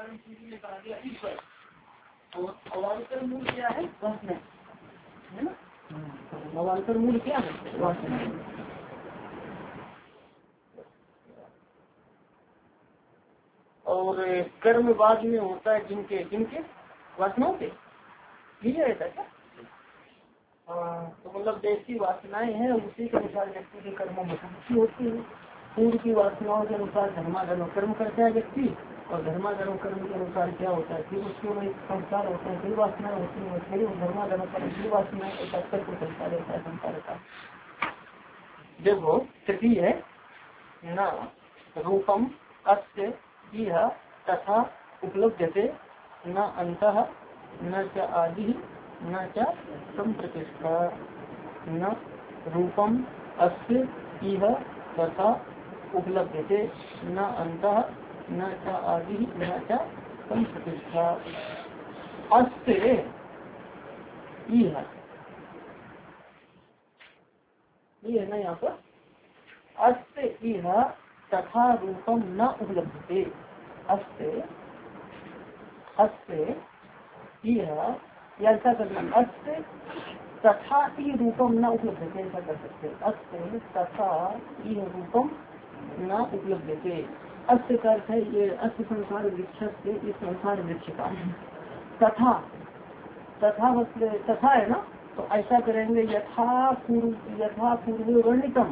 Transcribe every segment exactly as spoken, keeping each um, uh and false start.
कारण ने कहा गया ईश्वर और अवान्तर मूल क्या है? वासना है ना। अवान्तर मूल क्या है? वासना। और कर्म बाद में होता है जिनके जिनके वासनाओं के ठीक है ऐसा क्या? हाँ, तो मतलब जैसी वासनाएं हैं उसी के अनुसार व्यक्ति के कर्मों में रुचि होती है। पूर्व की वासनाओं के अनुसार धर्माधर्म कर्म करता है व्यक्ति और धर्माधर्म कर्म के अनुसार क्या होता है फिर उसके में संस्कार होते हैं, फिर वासनाएं होती है, फिर धर्माधर्म कर्म फिर वासनाएं ऐसा कर्म चलता रहता है संसार का। देखो तृतीय है न रूपम अस्य इह तथा उपलब्धते न अंतः न च आदि न च संप्रतिष्ठा। न रूपम अस्य इह तथा उपलब्धते न अंतः न च आदि न च संप्रतिष्ठा। अस्य इह ये है ना यहाँ पर अस्य इह तथा रूपम न उपलब्धते। अस्य अस्य इह या ऐसा करना अस्य तथा ई रूपम न उपलब्धते ऐसा कर सकते। अस्य तथा ई रूपम न उपलब्धते। अस्य का अर्थ है ये अस्य संसार वृक्ष से इस संसार वृक्ष का तथा तथा मतलब तथा है ना। तो ऐसा करेंगे यथा पूर्व यथा पूर्व वर्णितम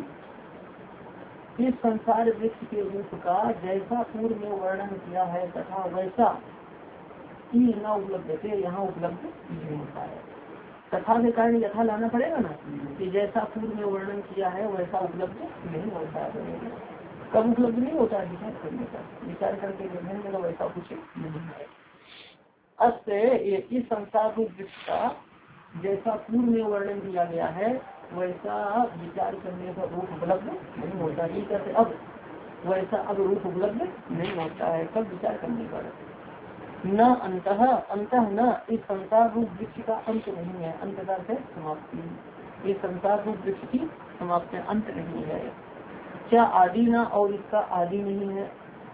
इस संसार वृक्ष के रूप का जैसा पूर्व में वर्णन किया है तथा वैसा ही न उपलब्ध थे यहाँ उपलब्ध नहीं होता है। तथा के कारण यथा लाना पड़ेगा ना कि जैसा पूर्व में वर्णन किया है वैसा उपलब्ध नहीं होता है। कब उपलब्ध नहीं होता है? विचार करने का विचार करके देखने का वैसा कुछ नहीं है। अस्य इस संसार रूप वृक्ष का जैसा पूर्व में वर्णन किया गया है वैसा विचार करने का रूप उपलब्ध नहीं होता है। कहते अब वैसा अब रूप उपलब्ध नहीं होता है कब विचार करने पर। न अंतः अंतः न इस संसार रूप वृक्ष का अंत नहीं है। अंतता से समाप्ति। इस संसार रूप वृक्ष की समाप्ति अंत नहीं है। क्या आदि न और इसका आदि नहीं है।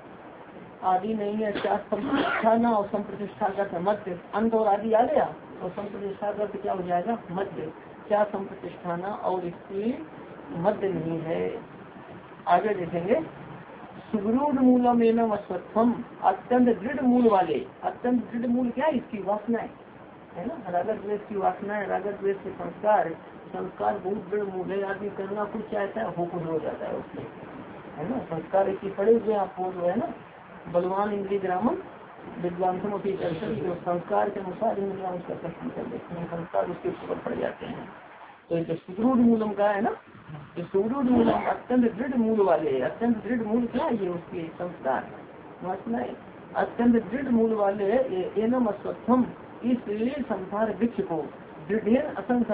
आदि नहीं है क्या संप्रतिष्ठा न और संप्रतिष्ठा का मध्य। अंत और आदि आ गया और संप्रतिष्ठा का क्या हो जाएगा मध्य। क्या संप्रतिष्ठा न और इसकी मध्य नहीं है। आगे देखेंगे सुदृढ़ मूलम एनम अश्वत्थम अत्यंत दृढ़ मूल वाले। अत्यंत दृढ़ मूल क्या है? इसकी वासनाएं है ना। रागत द्वेष की वासनाएं रागत द्वेष के संस्कार संस्कार बहुत दृढ़ मूल है। आदमी करना कुछ चाहता है हो कुछ हो जाता है उसमें है ना। संस्कार इतनी पड़े हुए आपको जो है ना बलवान इंद्रिय ग्रामम विद्वांसों की संस्कार के अनुसार इंद्रिया उसका कष्ट कर देते हैं। संस्कार उसके ऊपर पड़ जाते हैं। तो ये सुदृढ़ मूलम का है ना। तो सुदृढ़ मूलम अत्यंत दृढ़ मूल वाले। अत्यंत दृढ़ मूल क्या है? ये उसके संस्कार वासनाएं अत्यंत दृढ़ मूल वाले एनम अश्वत्थम इस संसार वृक्ष को दृढ़ असंग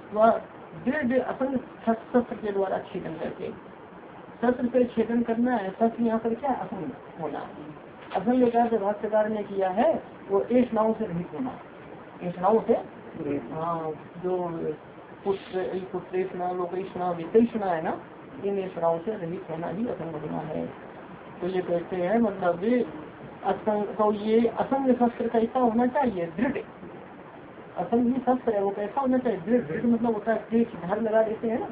दृढ़ असंग शस्त्र के द्वारा छेदन करके। शस्त्र पे छेदन करना है। शस्त्र यहाँ पर क्या असंग होना। असंग विकास भाष्यकार ने किया है वो एक नाव से रहित होना। एक नाव से हाँ जो पुत्र पुत्रेषणा लोकेषणा वित्तेषणा है ना इन ऐषणाओं से रहित होना ही असंग होना है। तो ये कहते हैं मतलब असंग तो ये असंग शस्त्र कैसा होना चाहिए? दृढ़। असंग ही शस्त्र है वो कैसा होना चाहिए? दृढ़। दृढ़ मतलब होता है तेज धार लगा देते हैं ना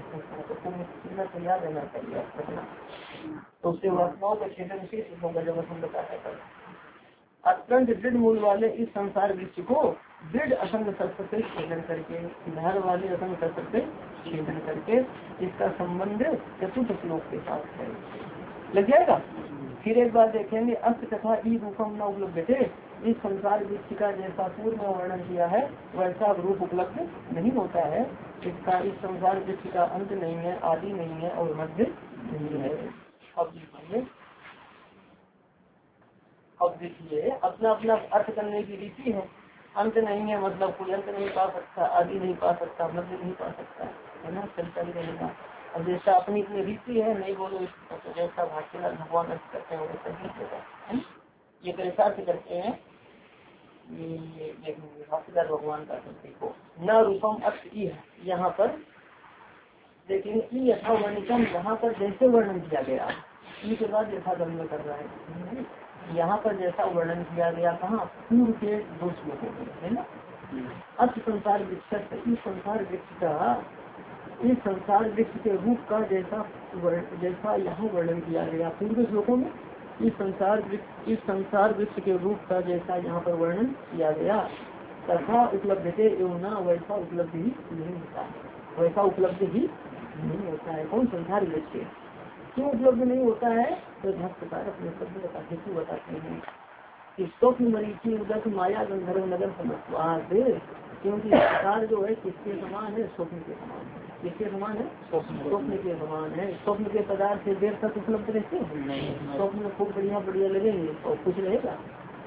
तो तैयार रहना चाहिए रखना। तो उससे वासनाओं का छेदन विशेष होगा जब असंग बताया। अत्यंत दृढ़ मूल वाले इस संसार वृक्ष को दृढ़ असंग शस्त्र से छेदन करके धार वाले असंग शस्त्र से छेदन करके इसका संबंध चतुर्थ श्लोक के साथ है। लग जाएगा। फिर एक बार देखेंगे अस्त तथा ई रूपम न उपलब्ध थे। इस संसार वृक्ष का जैसा पूर्व में वर्णन किया है वैसा रूप उपलब्ध नहीं होता है। इसका इस संसार वृक्ष का अंत नहीं है आदि नहीं है और मध्य नहीं है। अब देखिए अब देखिए अपना अपना अर्थ करने की रीति है। अंत नहीं है मतलब कोई अंत नहीं पा सकता आदि नहीं पा सकता मध्य नहीं पा सकता है ना। चलता ही रहेगा। अब जैसा अपनी अपनी रीति है नहीं बोलो तो जैसा भाष्यकार भगवान अर्थ करते हैं वैसा ही होगा है। ये कैसा अर्थ करते हैं ये भाष्यकार भगवान का देखो न रूपम अर्थ ई है। यहाँ पर देखेंगे ई यथा वर्णितम यहाँ पर जैसे वर्णन किया गया ई के बाद यथा गम्य कर रहा है। यहाँ पर जैसा वर्णन किया गया कहाँ पूर्व के दो श्लोकों में है ना। अब संसार वृक्ष, इस संसार वृक्ष का इस संसार वृक्ष के रूप का जैसा जैसा यहाँ वर्णन किया गया पूर्व श्लोकों में, इस संसार वृक्ष इस संसार वृक्ष के रूप का जैसा यहाँ पर वर्णन किया गया तथा उपलब्ध थे एवं न वैसा उपलब्ध ही नहीं होता है, वैसा उपलब्ध ही नहीं होता है। कौन संसार वृक्ष क्यों उपलब्ध नहीं होता है तो भाष्यकार अपने शब्द बता हेतु बताते हैं कि स्वप्न मरीची उदक माया गंधर्व नगर समस्वाद, क्योंकि संसार जो है किसके समान है, स्वप्न के समान है। किसके समान है, स्वप्न के समान है। स्वप्न के पदार्थ से देर तक उपलब्ध रहते हैं, स्वप्न में खूब बढ़िया बढ़िया लगेंगे और कुछ रहेगा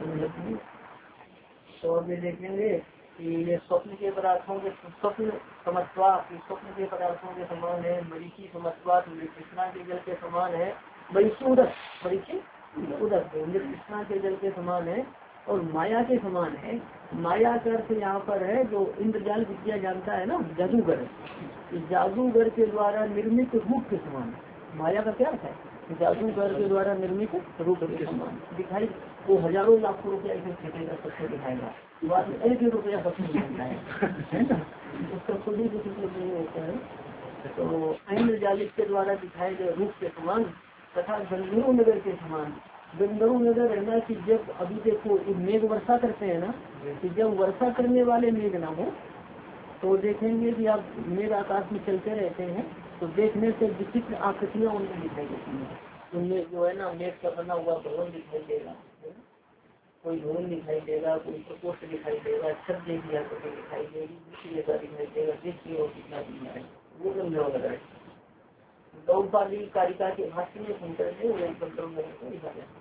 तो अभी देखेंगे कि ये स्वप्न के पदार्थों के स्वप्न समत्वा स्वप्न के पदार्थों के समान है, मरीची समत्वा कृष्णा के जल के समान है, मरीची उदक मरीची उदक कृष्णा के जल के समान है और माया के समान है। माया का अर्थ यहाँ पर है जो इंद्रजाल विद्या जानता है ना, जादूगर, जादूगर के द्वारा निर्मित रूप के समान। माया का क्या है, जादूगर के द्वारा निर्मित रूप के समान दिखाई, वो हजारों लाखों रुपया इसे फेंकेगा सबसे दिखाएगा, बाद में एक ही रुपया सबसे मिलता है ना, उसका खुद ही कुछ नहीं होता है। तो इंद्रजालिक के द्वारा दिखाए गए रूप के समान तथा गंधर्व नगर के समान। गंधर्व नगर है ना कि जब अभी देखो मेघ वर्षा करते हैं ना, कि जब वर्षा करने वाले मेघ ना हो तो देखेंगे कि आप मेघ आकाश में चलते रहते हैं तो देखने से विचित्र आकृतियाँ उनमें दिखाई देती हैं। उनमें जो है ना मेघ का बना हुआ भवन दिखाई देगा, कोई भवन दिखाई देगा, कोई प्रकोष्ठ दिखाई देगा, छत देखी आकृति दिखाई देगी, जैसा दिखाई देगा, देखिए और कितना दिखना है वो गंधर्व नगर है। गौपाली कारिका के भाष्य में शंकर ने गंधर्व नगर को लिखा है।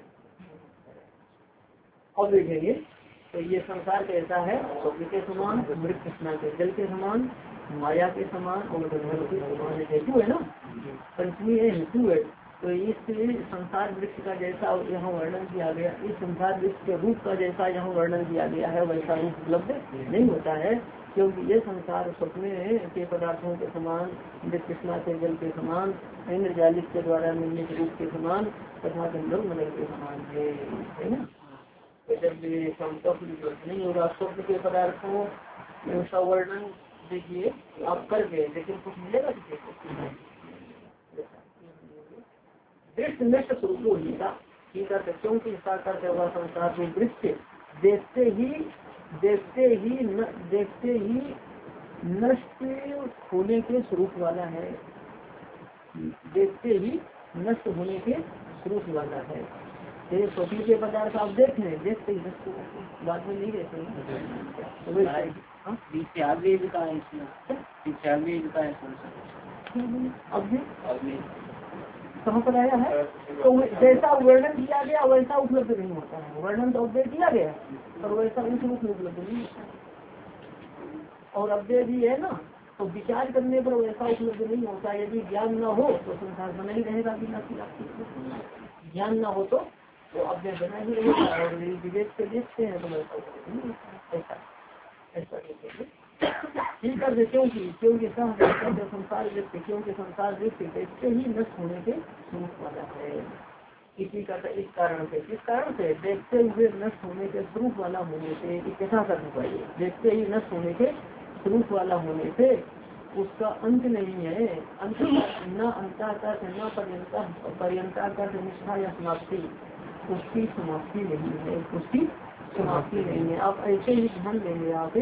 और देखेंगे तो ये संसार कैसा है, स्वप्न के समान, मृत कृष्णा के जल के समान, माया के समान और गंधर्व के समान हेतु है ना, पंचमी है हेतु है। तो इस संसार वृक्ष का जैसा यहाँ वर्णन किया गया, इस संसार वृक्ष के रूप का जैसा यहाँ वर्णन किया गया है वैसा रूप उपलब्ध नहीं होता है, क्योंकि ये संसार स्वप्न के पदार्थों के समान, मृत कृष्णा के जल के समान, इंद्रजालिक के द्वारा निर्मित रूप के समान तथा गंधर्व नगर के समान है ना। जब नहीं होगा स्वप्न के पदार्थों का वर्णन देखिए आप कर गए, लेकिन कुछ मिलेगा दृष्ट नष्ट स्वरूप होगा, ठीक है। क्योंकि साकार हुआ संसार में दृष्ट देखते ही देखते ही न, देखते ही नष्ट होने के स्वरूप वाला है, देखते ही नष्ट होने के स्वरूप वाला है। ये स्वप्न के पदार्थ आप देख रहे हैं, देखते ही नष्ट होते बाद में नहीं रहते हैं। कहाँ पर आया है तो जैसा वर्णन किया गया वैसा उपलब्ध नहीं होता है, वर्णन तो अपडेट किया गया और वैसा उस रूप में उपलब्ध नहीं होता। और अपडेट भी है ना तो विचार करने पर वैसा उपलब्ध नहीं होता। यदि ज्ञान न हो तो संसार बना ही रहेगा बिना ज्ञान न हो तो तो अपडेट बना ही रहेगा और विवेक से देखते हैं तो वैसा उपलब्ध नहीं होता। ऐसा ऐसा ठीक है, क्योंकि क्योंकि संसार व्यक्ति क्योंकि संसार व्यक्ति देखते ही नष्ट होने के स्वरूप वाला है। इसी का इस कारण से किस कारण से देखते हुए नष्ट होने के स्वरूप वाला होने से कैसा करना चाहिए, देखते ही नष्ट होने के स्वरूप वाला होने से उसका अंत नहीं है, अंत न अंता का न पर्यंता पर्यंता का निष्ठा या समाप्ति, उसकी समाप्ति नहीं है, उसकी समाप्ति नहीं है। आप ऐसे ही ध्यान देंगे, आप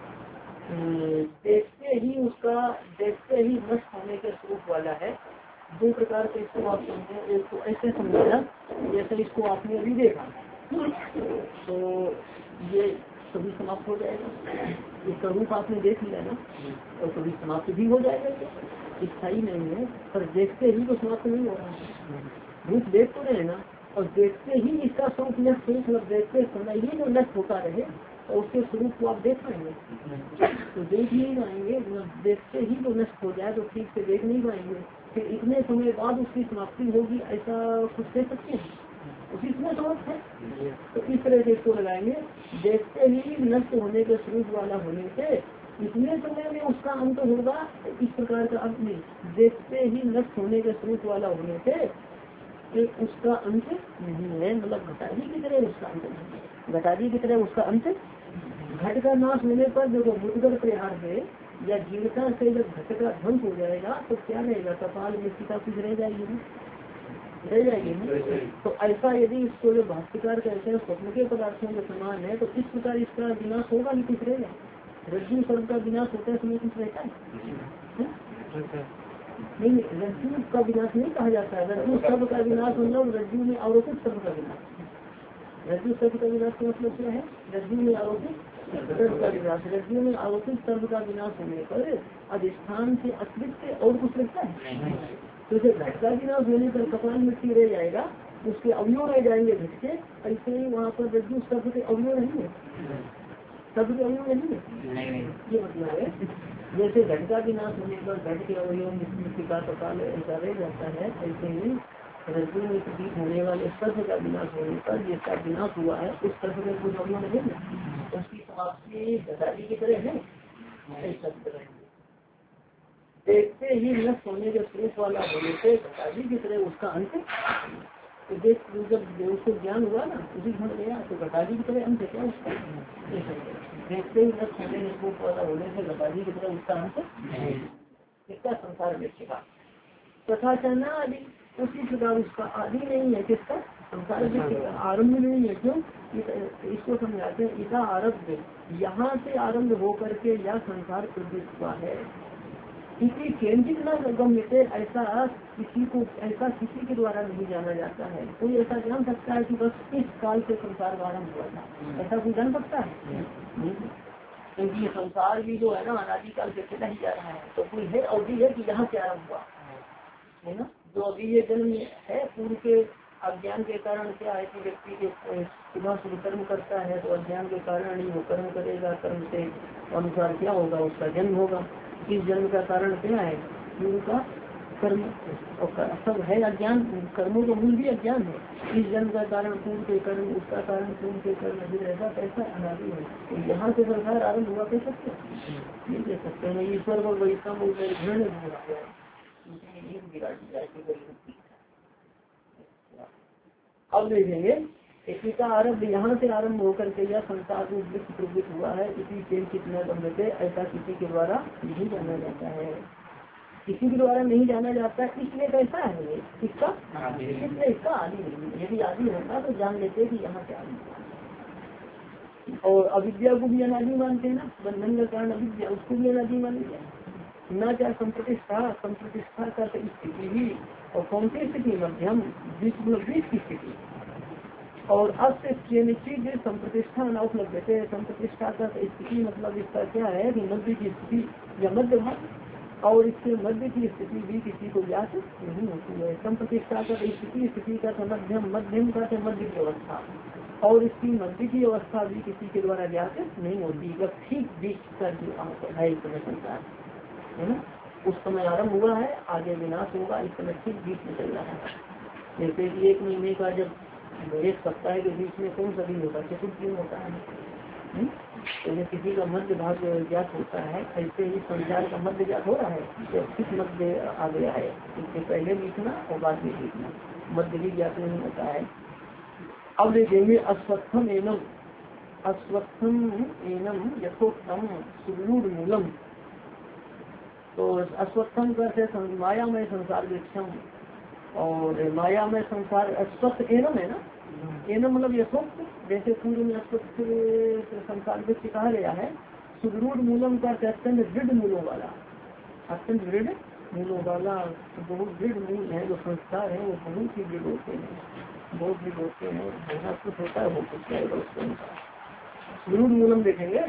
देखते ही उसका देखते ही नष्ट होने के स्वरूप वाला है। दो प्रकार से इसको आप समझे, एक तो ऐसे समझेगा जैसे इसको आपने अभी देखा तो ये कभी समाप्त हो जाएगा, इसका रूप आपने देख लिया ना और कभी समाप्त भी हो जाएगा, स्थायी नहीं है। पर देखते ही तो समाप्त नहीं हो रहा है, रूप देख तो रहे ना और देखते ही इसका स्वरूप नष्ट स्वरूप देखते समय ही जो नष्ट होता रहे और उसके स्वरूप को आप देख पाएंगे तो देख नहीं पाएंगे, देखते ही जो नष्ट हो जाए तो ठीक से देख नहीं पाएंगे, फिर इतने समय बाद उसकी समाप्ति होगी ऐसा कुछ कह सकते हैं, उसी समय समाप्त है। तो इस तरह से इसको लगाएंगे, देखते ही नष्ट होने के स्वरूप वाला होने से इतने समय में उसका अंत होगा, इस प्रकार का अंत नहीं, देखते ही नष्ट होने के स्वरूप वाला होने से एक उसका अंत नहीं है, मतलब घटादी की तरह उसका अंत नहीं है, घटादी की तरह उसका अंत। घट का नाश होने पर जो मुद्गर प्रहार है या जीवता से जब घट का ध्वंस हो जाएगा तो क्या रहेगा, कपाल मृतिका कुछ रह जाएगी ना, रह जाएगी ना। तो ऐसा यदि इसको जो भाष्यकार कहते हैं स्वप्न के पदार्थों के समान है, तो इस प्रकार इसका विनाश होगा नहीं, कुछ रहेगा। रज्जु सर्प का विनाश होता है, समय कुछ रहता है नहीं, रज्जु का विनाश नहीं कहा जाता है। रज्जु सर्प का विनाश मतलब रज्जु में आरोपित सर्प का विनाश। रज्जु सर्प का विनाश का मतलब क्या है, रज्जु में आरोपित सर्प का विनाश। रज्जु में आरोपित सर्प का विनाश होने पर अधिष्ठान से अतिरिक्त और कुछ लगता है, तो इसे घट का विनाश होने पर कपाल मिट्टी रह जाएगा, उसके अवयव रह जाएंगे घट के। ऐसे ही वहाँ पर रज्जु सर्प के अवयव नहीं है, सर्प के अवयव नहीं है, ये मतलब है। जैसे घट का विनाश होने पर घट के अवयव मिट्टी का कपाल ऐसा रह जाता है, ऐसे ही रज्जु में प्रतीत होने वाले सर्प का विनाश होने पर जिसका विनाश हुआ है उस सर्प में कुछ अवयव नहीं है, उसकी समाप्ति घटादी की तरह है, ऐसा तरह देखते ही नष्ट होने के पुरुष वाला होने से घटादी की तरह उसका अंत। तो देख जब उसको ज्ञान हुआ ना उसी घट गया, तो घटादी की तरह अंत है क्या उसका, देखते ही नष्ट होने के पुरुष वाला होने से घटादी की तरह उसका अंत इसका संसार व्यक्ति का तथा चना आदि उसी प्रकार उसका आदि नहीं है, किसका संसार व्यक्ति का आरम्भ नहीं है। क्यों, इसको समझाते हैं, इसका आरब्ध यहाँ से आरम्भ होकर के यह संसार प्रवृत्त हुआ है, किसी केंद्रित न गम्य से ऐसा किसी को ऐसा किसी के द्वारा नहीं जाना जाता है। कोई ऐसा जान सकता है कि बस इस काल से संसार का आरम्भ हुआ था, ऐसा कोई जान सकता है नहीं, क्योंकि ये संसार भी जो है ना अनादिकाल से चला ही जा रहा है। तो कोई है अवधि है कि यहाँ से आरम्भ हुआ है ना, जो अभी ये जन्म है पूर्व के अज्ञान के कारण क्या है कि व्यक्ति के सुबह शुरू कर्म करता है तो अज्ञान के कारण ही वो कर्म करेगा, कर्म से अनुसार क्या होगा उसका जन्म होगा। इस जन्म का कारण क्या है, पूर्व का कर्म और सब है अज्ञान, कर्मों का मूल भी अज्ञान है। इस जन्म का कारण पूर्व के कर्म, उसका कारण पूर्व के कर्म, फिर ऐसा कैसा अनादि है। तो यहाँ से संसार आरम्भ हुआ कह सकते नहीं कह सकते हैं। ईश्वर को वैष्णव घृण अब देखेंगे इसी का आरम्भ यहाँ से आरम्भ होकर के यह संसार रूप विश्व प्रवृत्त हुआ है, इसी के कितना गम्य ऐसा किसी के द्वारा नहीं जाना जाता है, किसी के द्वारा नहीं जाना जाता है। इसलिए कैसा है ये इसका, इसलिए इसका आदि नहीं। यदि आदि होता तो जान लेते कि यहाँ से आदि। और अविद्या को भी अनादि मानते हैं ना, बंधन का कारण अविद्या, उसको भी अनादि मानते हैं न। क्या संप्रतिष्ठा, संप्रतिष्ठा का स्थिति भी, और कौन सी स्थिति, मध्यम बीच बीच की स्थिति। और अस्त निश्चित संप्रतिष्ठा न उपलब्ध है। संप्रतिष्ठा का स्थिति मतलब इसका क्या है कि मध्य की स्थिति या मध्य भाग, और इसके मध्य की स्थिति भी किसी को ज्ञात नहीं होती है। संप्रतिष्ठा का स्थिति, स्थिति का मध्यम, मध्यम का मध्य की अवस्था, और इसकी मध्य की अवस्था भी किसी के द्वारा ज्ञात नहीं होती। जब ठीक बीच का जो है इस समय संसार है ना, उस समय आरम्भ हुआ है, आगे विनाश होगा, इस समय ठीक बीच में चल रहा है। जैसे कि एक महीने का जब एक सप्ताह के बीच में कौन सा दिन होता है, चतुर्थ दिन होता है। तो जब किसी का मध्य भाग ज्ञात होता है, ऐसे ही संसार का मध्य ज्ञात हो रहा है, जब किस मध्य आ गया है, इससे पहले बीतना और बाद में बीतना, मध्य भी ज्ञात नहीं होता है। अब देखेंगे अस्वस्थम एनम, अस्वस्थम एनम यथोक्तम सुदूर मूलम। तो अस्वस्थम करते माया में संसार वृक्षम, और माया में संसार अस्वस्थ एनम है ना, एनम मतलब यथोक्त, जैसे पूर्व में अस्वस्थ संसार वृक्ष कहा गया है। सुदृढ़ मूलम का अत्यंत दृढ़ मूलों वाला, अत्यंत दृढ़ मूलों वाला, बहुत दृढ़ मूल है। जो संस्कार है वो बहुत ही दृढ़ होते हैं, बहुत दृढ़ होते हैं, बहुत कुछ होता है वो कुछ सुदृढ़ मूलम देखेंगे।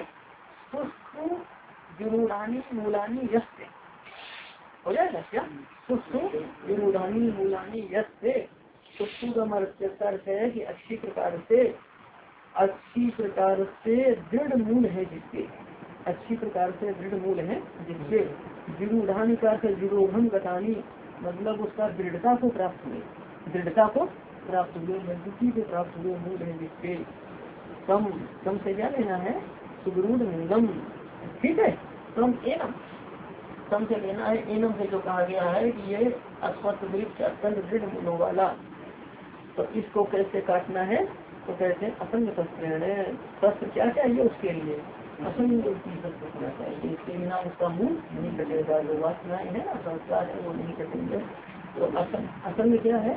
जुरूढ़ानी मूलानी यस्ते हो जाएगा क्या, जुरूढ़ानी मूलानी यस्ते। सुस्तु का अर्थ है कि अच्छी प्रकार से, अच्छी प्रकार से दृढ़ मूल है जिसके, अच्छी प्रकार से दृढ़ मूल है जिसके। जुरूढ़ानी का जुरोधन गतानी मतलब उसका दृढ़ता को प्राप्त हुए, दृढ़ता को प्राप्त हुए, मजबूती को प्राप्त हुए मूल है जिसके। कम कम से क्या लेना है, सुदृढ़ मूलम, ठीक है। कम एनम, कम से लेना है एनम से, जो कहा गया है कि ये अस्वस्थ वृक्ष अत्यंत दृढ़ मूलों वाला। तो इसको कैसे काटना है? तो कहते हैं असंग शस्त्र है। शस्त्र क्या चाहिए उसके लिए? असंग शस्त्र होना चाहिए, इसके बिना उसका मुंह नहीं कटेगा। जो वासनाएं है ना, संस्कार है, वो नहीं कटेंगे। तो असंग असंग क्या है?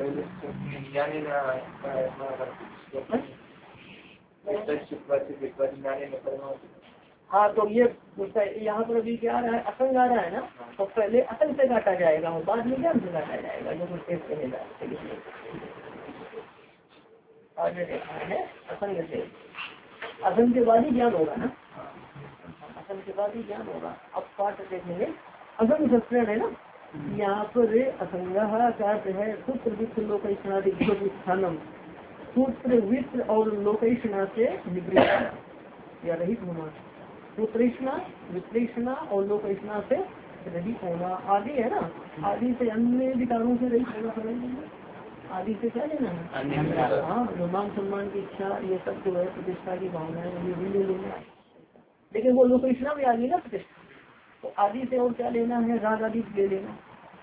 हाँ, तो ये यहाँ पर अभी क्या आ रहा है? असंग आ रहा है ना, तो पहले असंग से काटा जाएगा और बाद में ज्ञान से काटा जाएगा, जो कुछ टेस्ट कहेगा। आगे देखना है असंग से, असंग के बाद ही ज्ञान होगा ना, असंग के बाद ही ज्ञान होगा। अब पाठ देखेंगे। असंग शस्त्र है ना, यहाँ पर असंग का अर्थ है सूत्र वित्त लोकैषणादि स्थानम, सूत्र वित्त और लोकैषणा से निवृत्त या रहित होना। सूत्रेषणा, वित्रेषणा और लोकैषणा से रहित होना। आदि है ना, आदि से अन्य विकारों से रहित होना समझेंगे। आदि से क्या लेना है? हाँ, मान सम्मान की इच्छा, ये सब जो है प्रतिष्ठा की भावना है, ये भी ले लेना है। लेकिन वो लोकैषणा भी आदि ना प्रतिष्ठा, तो आदि से और क्या लेना है? राग आदि ले लेना,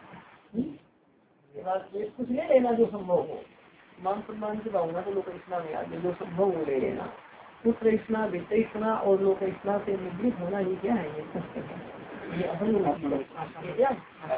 ये कुछ ले लेना जो संभव हो। मान सम्मान की भावना तो लोकैषणा में आदि जो संभव हो ले लेना। पुत्रैषणा, वित्तैषणा और लोकैषणा से निवृत्त होना, ये क्या है? ये असंग क्या?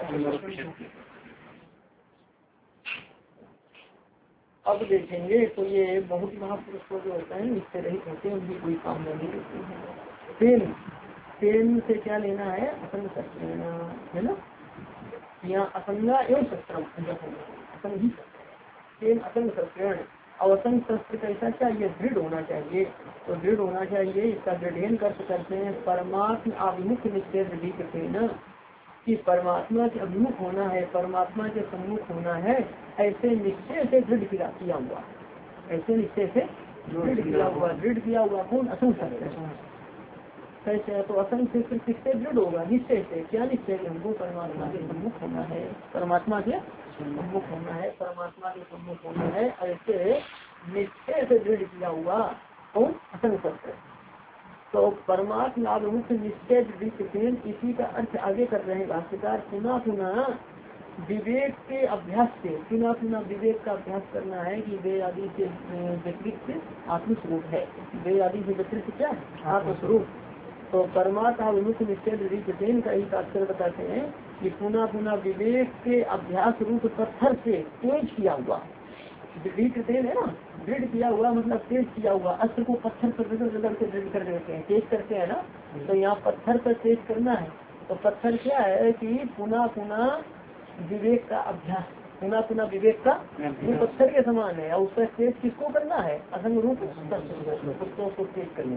अब देखेंगे तो ये बहुत महापुरुष जो होता है इससे रहित होते हैं, उनकी कोई कामना नहीं होती है। पेन, पेन से क्या लेना है? असंग शस्त्र है ना, यहाँ असंगा एवं शस्त्र, असंग ही पेन असंग शस्त्र। और असंग शस्त्र कैसा चाहिए? दृढ़ होना चाहिए। तो दृढ़ होना चाहिए, इसका दृढ़ कर्त करते हैं परमात्म अभिमुख निश्चय दृढ़ न, कि परमात्मा के अभिमुख होना है, परमात्मा के सम्मुख होना है, ऐसे निश्चय से दृढ़ किया हुआ, ऐसे निश्चय से दृढ़ किया हुआ। दृढ़ किया हुआ कौन? असंग शस्त्र। कैसे? तो असंग शस्त्र किससे दृढ़ होगा? निश्चय से। क्या निश्चय? हमको परमात्मा के सम्मुख होना है, परमात्मा के सम्मुख होना है, परमात्मा के सम्मुख होना है, ऐसे निश्चय से दृढ़ किया हुआ कौन? असंग शस्त्र। तो परमात्मा अभिमुख निश्चय दृढ़, इसी का अर्थ आगे कर रहे हैं भाष्यकार। पुनः पुनः विवेक के अभ्यास से, पुनः पुनः विवेक का अभ्यास करना है कि वे आदि से व्यतिरिक्त आत्मस्वरूप है। वे आदि से व्यतिरिक्त क्या है? आत्मस्वरूप। तो परमात्मा अभिमुख निश्चय दृढ़ का ही तात्पर्य बताते हैं कि पुनः पुनः विवेक के अभ्यास रूप पत्थर से तेज किया हुआ, दृढ़ है ना, दृढ़ किया हुआ मतलब तेज किया हुआ। अस्त्र को पत्थर पर रगड़ रगड़ के दृढ़ कर देते हैं, तेज करते हैं ना, तो यहाँ पत्थर पर तेज करना है। तो पत्थर क्या है कि पुनः पुनः विवेक का अभ्यास, पुनः पुनः विवेक का वो पत्थर के समान है। और उसका तेज किसको करना है? असंग रूप पुस्तकों को तेज कर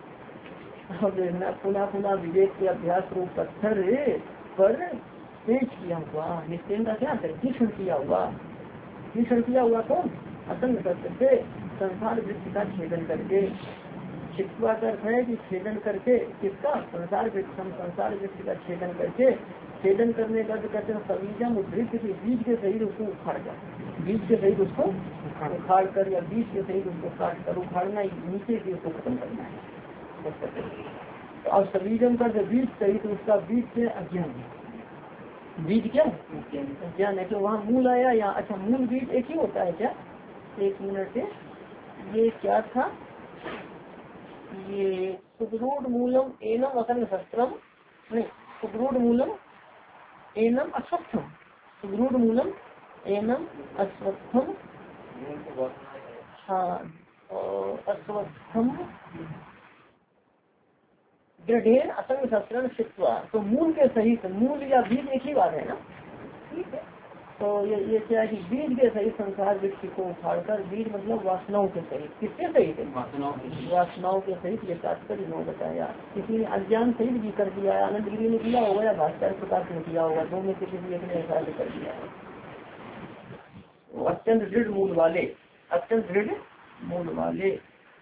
लेना। पुनः पुनः विवेक के अभ्यास रूप पत्थर पर तेज किया हुआ, निश्चय का क्या है? तीक्ष्ण किया हुआ। तीक्ष्ण किया हुआ कौन? असंग शस्त्र से संसार वृत्ति का छेदन करके। शिक्षा का अर्थ है कि छेदन करके, किसका? संसार वृत्ति, संसार वृत्ति का छेदन करके। छेदन करने का जो कहते हैं सबीजम उद्धृत के बीज के सहित उसको उखाड़ कर, बीज के सहित उसको उखाड़ कर, या बीज के सहित उसको काट कर, उखाड़ना नीचे की उसको खत्म करना है। तो अब सबीजम का जो बीज सहित उसका बीज से अज्ञान, बीज क्या अज्ञान है। तो वहाँ मूल आया या? अच्छा, मूल बीज एक ही होता है क्या? एक मिनट से, ये क्या था? ये सुदृढ़ मूलम एनम असंग शस्त्रम, नहीं, सुदृढ़ मूलम एनम अस्वस्थम, सुदृढ़ मूलम एनम अस्वस्थम, हाँ, अस्वस्थम दृढ़ असंग शस्त्र शिक्षा। तो मूल के सहित, मूल या बीज एक ही बात है ना, ठीक है। तो ये ये क्या है कि बीज के सहित संसार वृक्ष को उखाड़कर, बीज मतलब वासनाओं के सहित, किसके सहित? वासनाओं के सहित। ये तात्पर्य इन्होंने बताया। किसी ने अज्ञान सहित भी कर दिया है, आनंद गिरी ने किया होगा या भास्कर प्रकाश ने किया होगा, दो में से किसी एक ने ऐसा कर दिया है। अत्यंत दृढ़ मूल वाले, अत्यंत दृढ़ मूल वाले।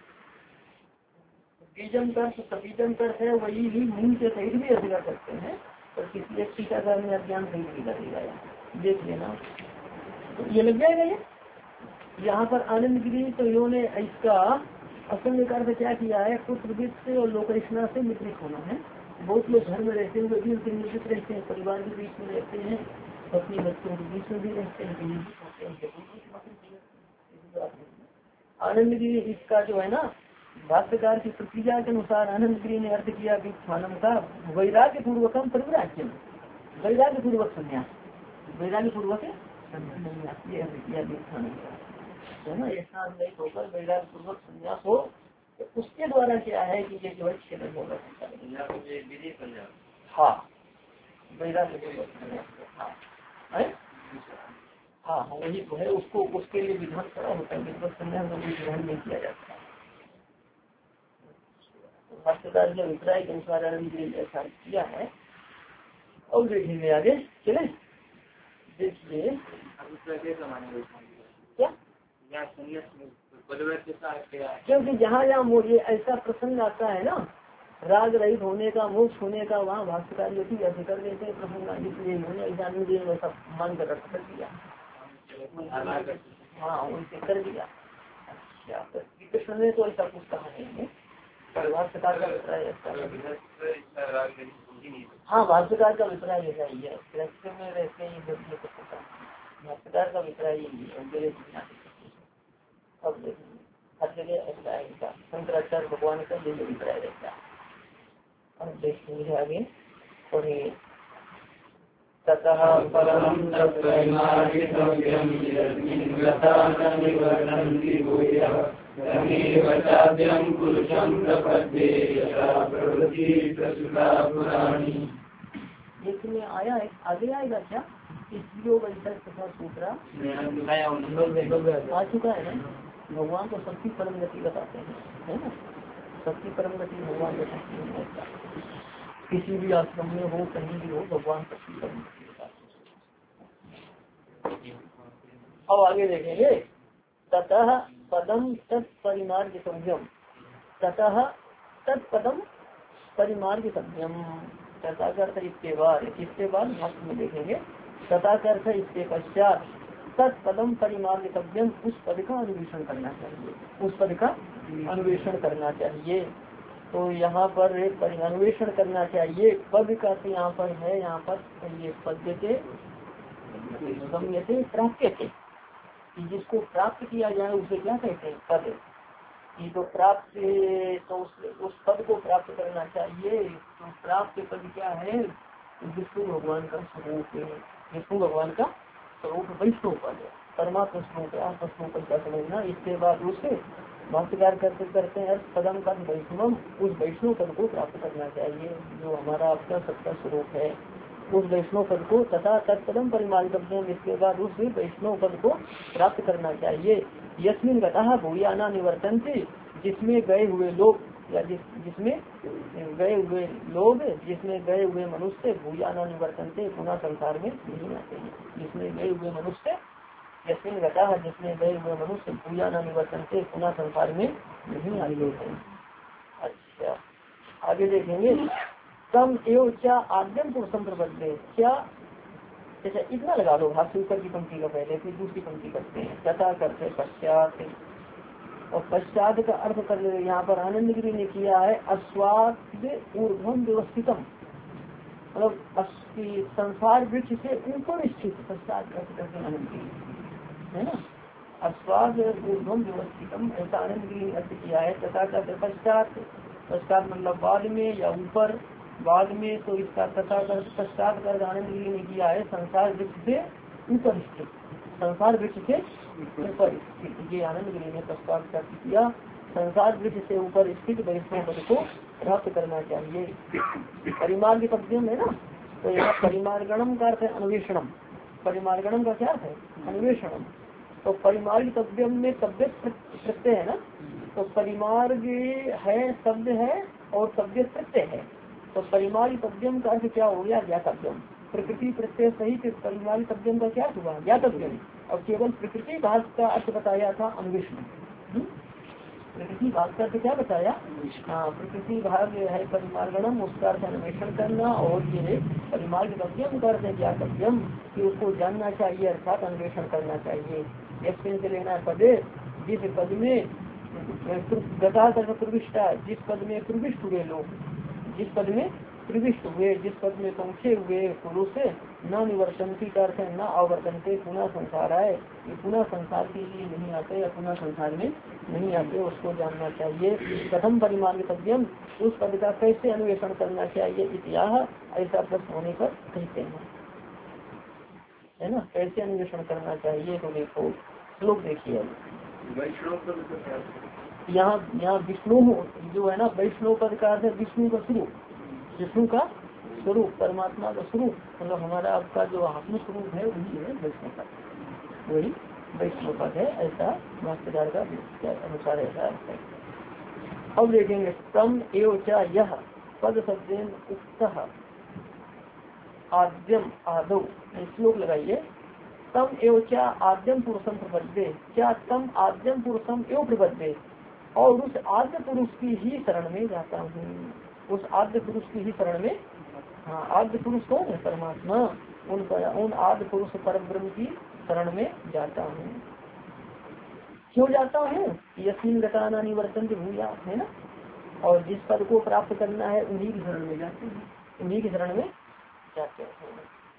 बीजम कर सबीजम कर है, वही भी मूल के सहित भी अधिकार करते हैं, और किसी एक टीकाकार में अज्ञान सहित भी कर दिया है, देख लेना। तो ये लग जाएगा। ये यहाँ पर आनंद गिरी तो इन्होंने इसका असंग का अर्थ क्या किया है? पुत्र वित्त और लोकैषणा से मित्रित होना है। बहुत लोग घर में रहते हुए भी उनसे मिश्रित रहते हैं, परिवार के बीच में रहते हैं, अपने बच्चों के बीच में भी रहते हैं। आनंद गिरी इसका जो है ना भाष्यकार की प्रक्रिया के अनुसार आनंद गिरी ने अर्थ किया व्युत्थानम का वैराग्य पूर्वकम परिव्राज्यम, वैराग्य पूर्वक संन्यास, वैराग्य पूर्वक संन्यास ये अर्थ किया व्युत्थानम का है ना। ऐसा नहीं होकर वैराग्य पूर्वक संन्यास हो तो उसके द्वारा क्या है कि ये जो है छेदन होगा। हाँ वैराग्य पूर्वक संन्यास, हाँ वही तो है, उसको उसके लिए विधान खड़ा होता है, विधिवत संन्यास में विधान नहीं किया जाता। भाष्यकार के अभिप्राय के अनुसार ऐसा किया है। और देखेंगे आगे चले, देखिए क्या क्योंकि जहाँ जहाँ मुझे ऐसा प्रसंग आता है ना राग रहित होने का, मोक्ष होने का, वहाँ भाष्यकार जो भी अर्थ कर देते हैं प्रसंग, इसलिए उन्होंने ऐसा नहीं वैसा मान कर अर्थ कर दिया। हाँ उनसे कर दिया। अच्छा कृष्ण ने तो ऐसा कुछ कहा नहीं है, पर भाष्यकार का अभिप्राय ऐसा है। हाँ भाष्यकार का अभिप्राय ऐसा ही है, कृष्ण में रहते ही भाष्यकार का अभिप्राय यही है। अब देखेंगे हर जगह ऐसा है इनका, शंकराचार्य भगवान का यही अभिप्राय रहता है। अब देखेंगे आगे और ततः परम इसमें आया है, आगे आएगा क्या इसलिए तथा सूत्रा आ चुका है ना। भगवान को सबकी परम गति बताते हैं, है ना, सबकी परम गति भगवान बताते हैं। किसी भी आश्रम में हो, कहीं भी हो, भगवान सबकी परम गति बताते हैं। अब आगे देखेंगे ततः पदम तत्परिमार्ग संयम, ततः तत्पदम परिमार्ग संयम, तथा करता इसके बाद, इसके बाद भाष्य में देखेंगे तथा करता इसके पश्चात तत्पदम परिमार्ग तव्यम, उस पद का अन्वेषण करना चाहिए, उस पद का अन्वेषण करना चाहिए। तो यहाँ पर अन्वेषण करना चाहिए पद का तो यहाँ पर है, यहाँ पर ये पद के गम्यते प्राप्य के, जिसको प्राप्त किया जाए उसे क्या कहते हैं पद, ये तो प्राप्त तो उस, उस पद को प्राप्त करना चाहिए। तो प्राप्त पद क्या है, विष्णु भगवान का स्वरूप है, विष्णु भगवान का स्वरूप वैष्णव पद है, परमात्मा स्वरूप है, आत्मा स्वरूप का समझना। इसके बाद उसे भाष्यकार करते करते हैं पदम का वैष्णव, उस वैष्णव पद को प्राप्त करना चाहिए जो हमारा अपना सबका स्वरूप है, उस वैष्णव पद को तथा तत्पदम परिमार्गव्यम, इसके बाद उस वैष्णव पद को प्राप्त करना चाहिए। यस्मिन गतः भूयाना निवर्तन्ते, जिसमें गए हुए लोग या जिस जिसमें गए हुए लोग, जिसमें गए हुए मनुष्य भूयाना निवर्तन्ते, पुनः संसार में नहीं आते हैं। जिसमें गए हुए मनुष्य, यस्मिन गतः जिसमें गए हुए मनुष्य भूयाना निवर्तन्ते, पुनः संसार में नहीं आते हैं। अच्छा आगे देखेंगे तम एवं क्या आद्यम पुरुषम प्रबद्ध, क्या जैसे इतना लगा दो भाष्य ऊपर की पंक्ति का पहले, फिर दूसरी पंक्ति करते हैं तथा करते पश्चात, और पश्चात का अर्थ कर यहाँ पर आनंद गिरी ने किया है अस्वाद ऊर्ध्वम व्यवस्थितम, मतलब संसार वृक्ष से ऊपर स्थित, पश्चात अर्थ करते आनंद गिरी है ना, अस्वाद ऊर्ध्वम व्यवस्थितम ऐसा आनंद गिरी ने अर्थ किया है। तथा करते पश्चात, पश्चात मतलब बाद में या ऊपर, बाद में, तो इसका तथा कर पश्चात कर आनंद गिरी ने किया है संसार वृक्ष से ऊपर स्थित, संसार वृक्ष से ऊपर स्थित, ये आनंद गिरी ने पश्चात कर किया। संसार वृक्ष से ऊपर स्थित वैष्णव पद को प्राप्त करना चाहिए। परिमार्ग पद्यम है ना, तो यहाँ परिमार्गणम का अर्थ है अन्वेषणम, परिमार्गणम का क्या है अन्वेषणम। तो परिमार्ग तव्यम में तव्य प्रत्यय है ना, तो परिमार्ग है शब्द है और तव्य प्रत्यय है, तो परिमार्ग तव्यम का अर्थ क्या हो गया ज्ञातव्यम, प्रकृति प्रत्यय सहित परिमार्ग तव्यम का क्या हुआ ज्ञातव्यम, और केवल प्रकृति भाग का अर्थ बताया था अन्वेषण, प्रकृति भाग का अर्थ क्या बताया, हाँ प्रकृति भाग है परिमार्गणम, उसका अर्थ अन्वेषण करना, और ये परिमार्ग तव्यम का अर्थ है ज्ञातव्यम कि उसको जानना चाहिए अर्थात अन्वेषण करना चाहिए। यस्मिन से लेना पदे, जिस पद में गता प्रविष्टा, जिस पद में प्रविष्ट हुए लोग, जिस पद में प्रविष्ट हुए, जिस पद में पहुँचे हुए पुरुष न निवर्तनती का अर्थ है न आवर्तनते पुनः संसार आए, ये पुनः संसार के लिए नहीं आते या पुनः संसार में नहीं आते, उसको जानना चाहिए। प्रथम परिमार्गितव्यम, उस पद का कैसे अन्वेषण करना चाहिए, इतिहास ऐसा प्रश्न होने पर कहते हैं, है ना। कैसे अन्वेषण करना चाहिए, तो देखो श्लोक देखिए। यहाँ यहाँ विष्णु जो है ना, वैष्णव पद का अर्थ है विष्णु का स्वरूप, विष्णु का स्वरूप, परमात्मा का स्वरूप, मतलब हमारा आपका जो आत्म स्वरूप है वही है वैष्णव पद, वही वैष्णव पद है, ऐसा भाष्यकार का अनुसार ऐसा है। अब देखेंगे तम एव च यह पद शब्देन उक्तः आद्यम आदौ, श्लोक लगाइए। तम एव च आद्यम पुरुषम प्रपद्ये, क्या तम आद्यम पुरुषम एव प्रपद्ये, और उस आद्य पुरुष की ही शरण में जाता हूँ, उस आद्य पुरुष की ही शरण में। हाँ, आद्य पुरुष कौन है, परमात्मा, उन उन आद्य पुरुष परब्रह्म की शरण में जाता हूँ। क्यों जाता हूँ, यस्मिन् गताना निवर्तन भूया, है ना, और जिस पद को प्राप्त करना है उन्हीं की शरण में जाते हैं, उन्हीं की शरण में जाते हैं।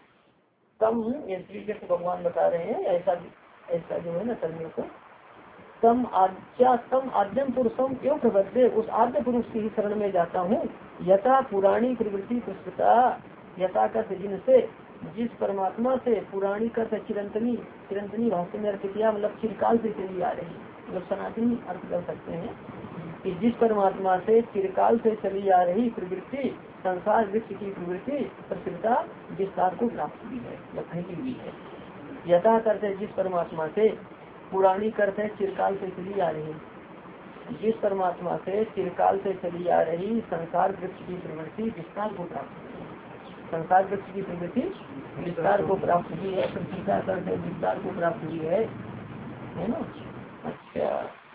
तम ये श्री कृष्ण भगवान बता रहे हैं, ऐसा ऐसा जो है ना करने को। तम आद्या तम आद्यम पुरुषम एवं प्रबद्धे, उस आद्य पुरुष की ही शरण में जाता हूँ। यथा पुराणी प्रवृत्ति पुष्पता, यथा का जिनसे, जिस परमात्मा से, पुराणी का चिरंतनी, चिरंतनी भाषा में अर्थ किया मतलब चिरकाल से चली आ रही, मतलब सनातनी अर्थ कर सकते हैं कि जिस परमात्मा से चिरकाल से चली आ रही प्रवृत्ति, संसार वृक्ष की प्रवृत्ति प्रसिद्धता विस्तार को प्राप्त हुई है या फैली हुई है। यथा करते जिस परमात्मा से, पुरानी करते चिरकाल से चली आ रही, जिस परमात्मा से चिरकाल से चली आ रही संसार वृक्ष की प्रवृत्ति विस्तार को प्राप्त हुई है, संसार वृक्ष की प्रवृत्ति विस्तार को प्राप्त हुई है, प्रतिष्ठा करते विस्तार को प्राप्त हुई है, है ना। अच्छा,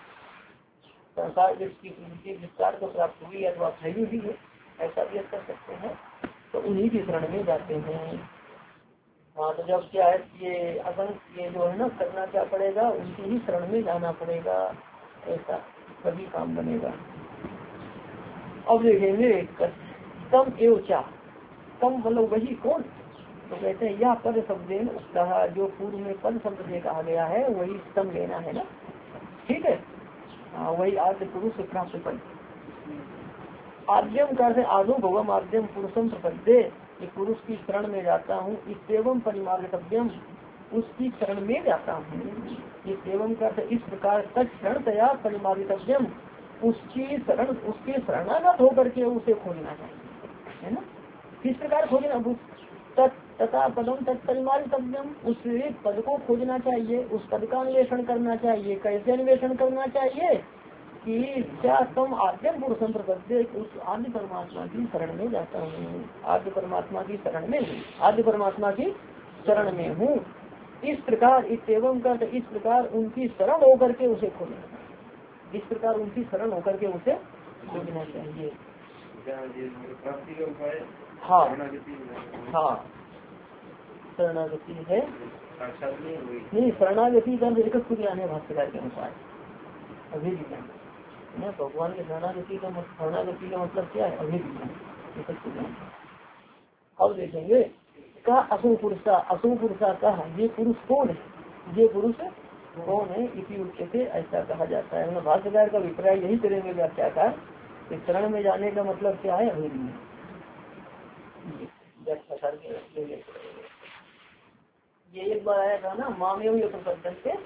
संसार वृक्ष की प्रवृत्ति विस्तार को प्राप्त हुई है अथवा फैली हुई है, ऐसा भी कर सकते हैं। तो उन्हीं की शरण में जाते हैं। हाँ, तो जब क्या है ये असन ये जो है ना करना क्या पड़ेगा, उनकी ही शरण में जाना पड़ेगा, ऐसा तभी काम बनेगा। अब देखेंगे तम एव चा, तम मतलब वही कौन, तो कहते हैं यह पद शब्देन कहा, जो पूर्व में पद शब्द से कहा गया है वही तम लेना है ना, ठीक है। हाँ, वही आद्य पुरुष प्राप्त पद। आद्यम कर आदो भगवम आद्यम पुरुषम प्रपद्ये, कि पुरुष की शरण में जाता हूँ। इस परिमार्गतव्यम, उसकी शरण में जाता हूँ। इस एवं कर इस प्रकार तत्क्षण तया परिमार्गतव्यम, उसकी शरण, उसके शरणागत होकर के उसे खोजना चाहिए, है ना। किस प्रकार खोजना, तथा पदम तत्परिमार्गतव्यम, उस पद को खोजना चाहिए, उस पद का अन्वेषण करना चाहिए। कैसे अन्वेषण करना चाहिए कि क्या तुम आद्यम पुरुषम प्रपद्ये, उस आद्य परमात्मा की शरण में जाता हूँ, आद्य परमात्मा की शरण में हूँ, आद्य परमात्मा की शरण में हूँ। इस प्रकार इतम कर इस प्रकार उनकी शरण होकर के उसे खोजना, इस प्रकार उनकी शरण होकर के उसे खोजना चाहिए। हाँ हाँ, शरणागति है नहीं, शरणागति का एकत्व ज्ञान है भाष्यकार के अनुसार, अभी ज्ञान ना, भगवान के शरणागति का शरणागति का मतलब क्या है, अभी ज्ञान। अब देखेंगे का असु पुरुषा, असु पुरुषा कहा, ये पुरुष कौन है, ये पुरुष कौन है, इसी उच्च से ऐसा कहा जाता है। मतलब भाष्यकार का अभिप्राय यही करेंगे व्याख्याकार कि शरण में जाने का मतलब क्या है, अभी ये एक बार आया था ना, मामेव ये प्रपंचन से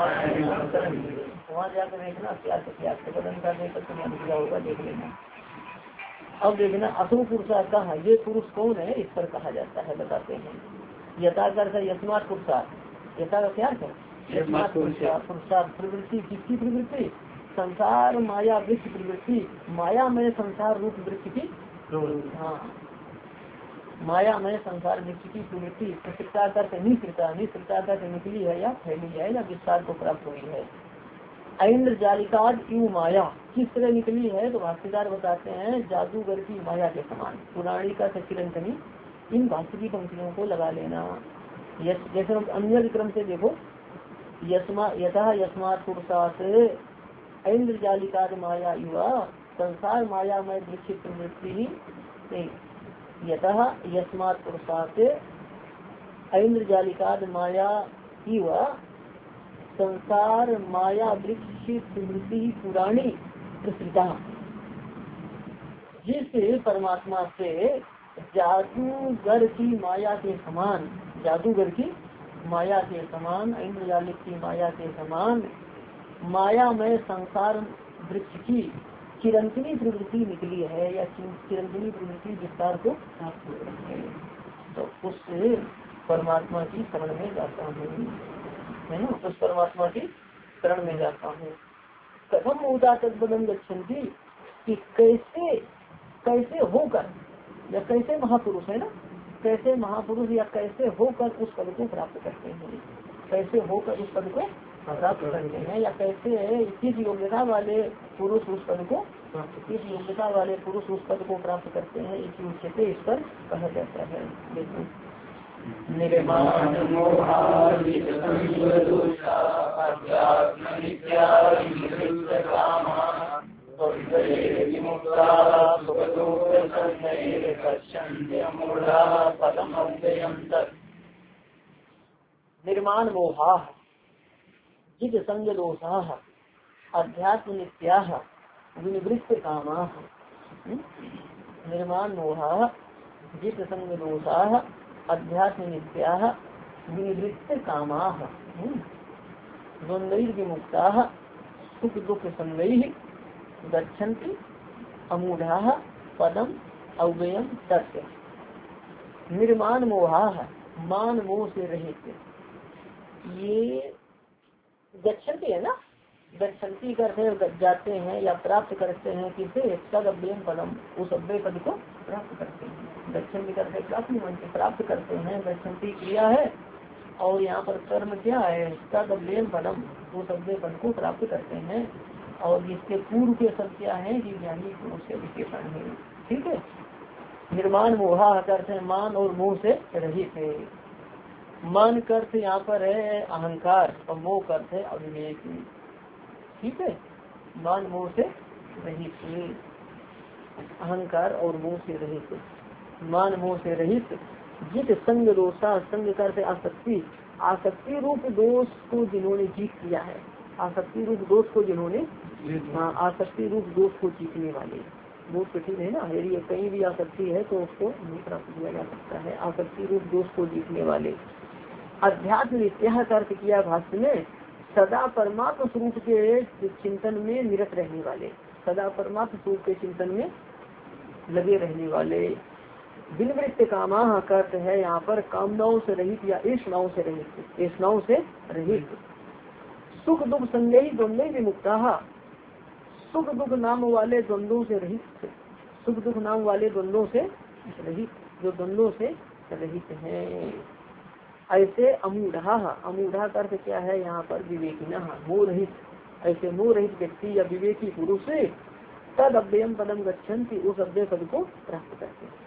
वहाँ जाकर देखना क्या प्रकटन का देखकर होगा, देख लेना। अब देखना असु पुरुषा कहा, ये पुरुष कौन है, इस पर कहा जाता है, बताते हैं। यथा कर यस्मात् पुरुषार्थ, यथा का क्या है, यस्मात् पुरुषार्थ प्रवृत्ति, किसकी प्रवृत्ति, संसार माया वृक्ष प्रवृत्ति, माया में संसार रूप वृक्ष की, हाँ माया में संसार वृक्ष की प्रवृत्ति, प्रसिद्धता करके निश्चिता, निश्चिता करके निकली है या फैली है या विस्तार को प्राप्त हुई है। ऐन्द्र जालिकाद यू माया किस तरह निकली है, तो भाष्यकार बताते हैं जादूगर की माया के समान, पुराणी का चिरंतनी, इन भाष्य की पंक्तियों को लगा लेना। जैसे अन्य क्रम से देखो, यस्मा यथा यस्मात् पुरुषात् ऐन्द्र जालिकाद माया युवा, संसार माया में वृक्ष प्रवृत्ति ही यतः यस्मात् पुरुषात् ऐन्द्रजालिकाद माया इव संसार माया वृक्ष स्मृति पुराणी प्रसृता। जिस परमात्मा से जादूगर की माया के समान, जादूगर की माया के समान, इंद्रजालिक की माया के समान माया में संसार वृक्ष की चिरंतनी प्रवृत्ति निकली है या चिरंतनी प्रवृत्ति विस्तार को प्राप्त हो रही है, तो उस परमात्मा की शरण में जाता हूँ, है ना, उस परमात्मा की शरण में जाता हूँ। कथम उदा तद्बदम गच्छन्ति, कि कैसे कैसे होकर या कैसे महापुरुष, है ना, कैसे महापुरुष या कैसे होकर उस पद को प्राप्त करते हैं, कैसे होकर उस पद को प्राप्त करते हैं, या कैसे किस योग्यता वाले पुरुष उस पद को किस योग्यता वाले पुरुष उस पद को प्राप्त करते हैं, इसी उच्चते इस पर कहा जाता है। देखो निर्माण निर्माण मोहा जित संग दोषा अध्यात्म नित्या विनिवृत्त कामा। निर्माण मोहा जित संग दोषा अध्यात्म नित्या विनिवृत्त कामा द्वंद्वैर्विमुक्ता सुख दुख संगैः गच्छन्ति अमूढ़ाः पदम अव्ययम तस्य। निर्माण मोहा मान मोह से रहित ये गच्छन्ति है ना, गच्छन्ति करते जाते हैं या प्राप्त करते हैं किसे, तद अव्ययम पदम, उस अव्यय पद को प्राप्त करते हैं। गच्छन्ति करते प्राप्त प्राप्त करते हैं, गच्छन्ति क्रिया है और यहाँ पर कर्म क्या है, तद अव्ययम पदम, उस अव्यय पद को प्राप्त करते हैं। और जिसके पूर्व के सब क्या है कि ज्ञानी पुरुष से विशेषण है। ठीक है, निर्माण मोहा करते हैं मान और मोह से रहित है। मान करते यहाँ पर है अहंकार और मोह करते है अविवेक। ठीक है, मान मोह से रहित, अहंकार और मोह से रहित, मान मोह से रहित। जित संग दोषा, संग करते आसक्ति, आसक्ति रूप दोष को जिन्होंने जीत लिया है, आसक्ति रूप दोष को जिन्होंने हाँ आसक्ति रूप दोष को जीतने वाले, बहुत कठिन है ना, यदि कहीं भी आसक्ति है तो उसको नहीं प्राप्त किया जा सकता है। आसक्ति रूप दोष को जीतने वाले। अध्यात्म नित्य का अर्थ किया भाष्य में, सदा परमात्म स्वरूप के चिंतन में निरत रहने वाले, सदा परमात्म स्वरूप के चिंतन में लगे रहने वाले। विनिवृत्त कामा अर्थ है यहाँ पर कामनाओं से रहित या ईष्णाओं से रहित, ईष्णाओं से रहित। सुख दुख संदेही द्वंद्व विमुक्ता, सुख दुख नाम वाले द्वंद्वों से रहित, सुख दुख नाम वाले द्वंद्वों से रहित, जो द्वंद्वों से रहित हैं। ऐसे अमूढ़ा, अमूढ़ा का अर्थ क्या है यहाँ पर विवेकिना, मोह रहित, ऐसे मोह रहित व्यक्ति या विवेकी पुरुष से तद अव्ययम पदम गच्छन्ति, उस अव्यय पद को प्राप्त करते हैं।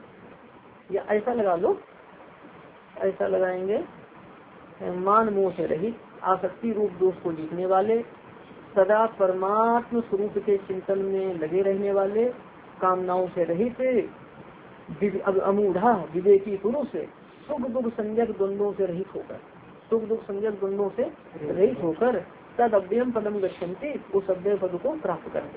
या ऐसा लगा लो, ऐसा लगाएंगे मान मोह से रहित, आसक्ति रूप दोष को जीतने वाले, सदा परमात्म स्वरूप के चिंतन में लगे रहने वाले, कामनाओं से रहित, अब अमूढ़ा विवेकी पुरुष सुख दुख संजक द्वंद्वों से रहित होकर, सुख दुख संजक द्वंद्वों से रहित होकर तद अव्ययम पदम गच्छन्ति, उस अव्यय पद को प्राप्त करते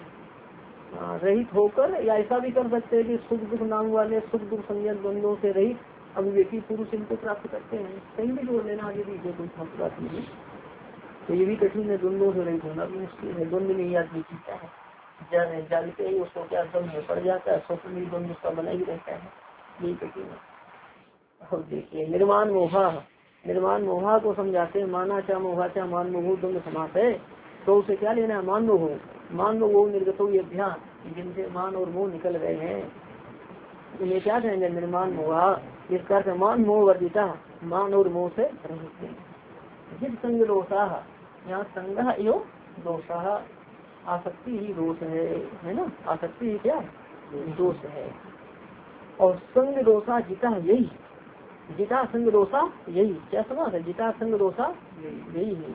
हैं। रहित होकर, या ऐसा भी कर सकते हैं कि सुख दुख नाम वाले सुख दुख संजक द्वंद्वों से रहित अविवेकी पुरुष इनको प्राप्त करते हैं। कहीं भी जोड़ लेना आगे भी, कोई खास बात नहीं। तो ये भी कठिन है, द्वंद्वों से रहित होना भी मुश्किल है। द्वंद्व नहीं आदमी जीता है, जाने जानते ही उसको क्या दम में पड़ जाता है, स्वप्न द्वंद्व उसका बना ही रहता है, यही कठिन है। और देखिए निर्माण मोहा, निर्माण मोहा को समझाते हैं, माना क्या मोहा क्या मान मोह द्वंद्व समास है, तो उसे क्या लेना है, मान मोह, मान मोह निर्गतो ये ध्यान, जिनसे मान और मोह निकल गए हैं उन्हें क्या कहेंगे, निर्माण मोहा। इसका अर्थ मान मोह वर्जिता, मान और मोह से रहित। जिस संग दोषा, यहाँ संग यो दोषा, आसक्ति ही दोष है, है ना, आसक्ति ही क्या दोष है। और संग दोषा जिता, यही जिता संग दोषा यही, क्या समास है, जिता संग दोषा यही है।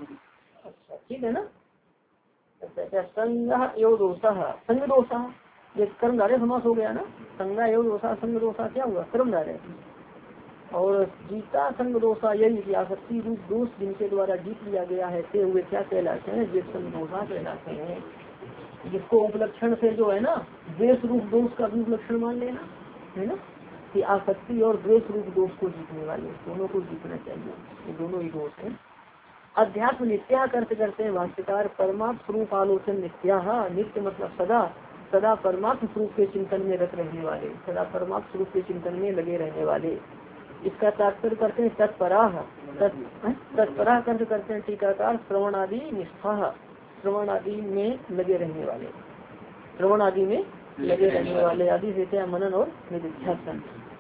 अच्छा ठीक है ना। अच्छा संग यो दोषा, संग दोषा ये कर्मधारय समास हो गया ना। संज्ञा एवं दोषा संग दोषा क्या हुआ, कर्मधारय। और जीता संग दोषा यही आसक्ति रूप दोष जिनके द्वारा जीत लिया गया है ते हुए क्या कहलाते हैं, वे संग दोषा कहलाते हैं। जिसको उपलक्षण से जो है ना द्वेष रूप दोष का भी उपलक्षण मान लेना है ना, कि आसक्ति और द्वेष रूप दोष को जीतने वाले, दोनों को जीतना चाहिए, ये दोनों ही दोष है। अध्यात्म नित्या करते करते हैं भाष्यकार, परमात्म स्वरूप आलोचन नित्या, नित्य मतलब सदा, सदा परमात्म स्वरूप के चिंतन में रत रहने वाले, सदा परमात्म स्वरूप के चिंतन में लगे रहने वाले। इसका तात्पर्य करते हैं तत्पराह, तत्पराह करते करते हैं टीकाकार श्रवण आदि निष्ठा, श्रवण आदि में लगे रहने वाले, श्रवण आदि में लगे रहने वाले, आदि देते हैं मनन और निधिध्यासन।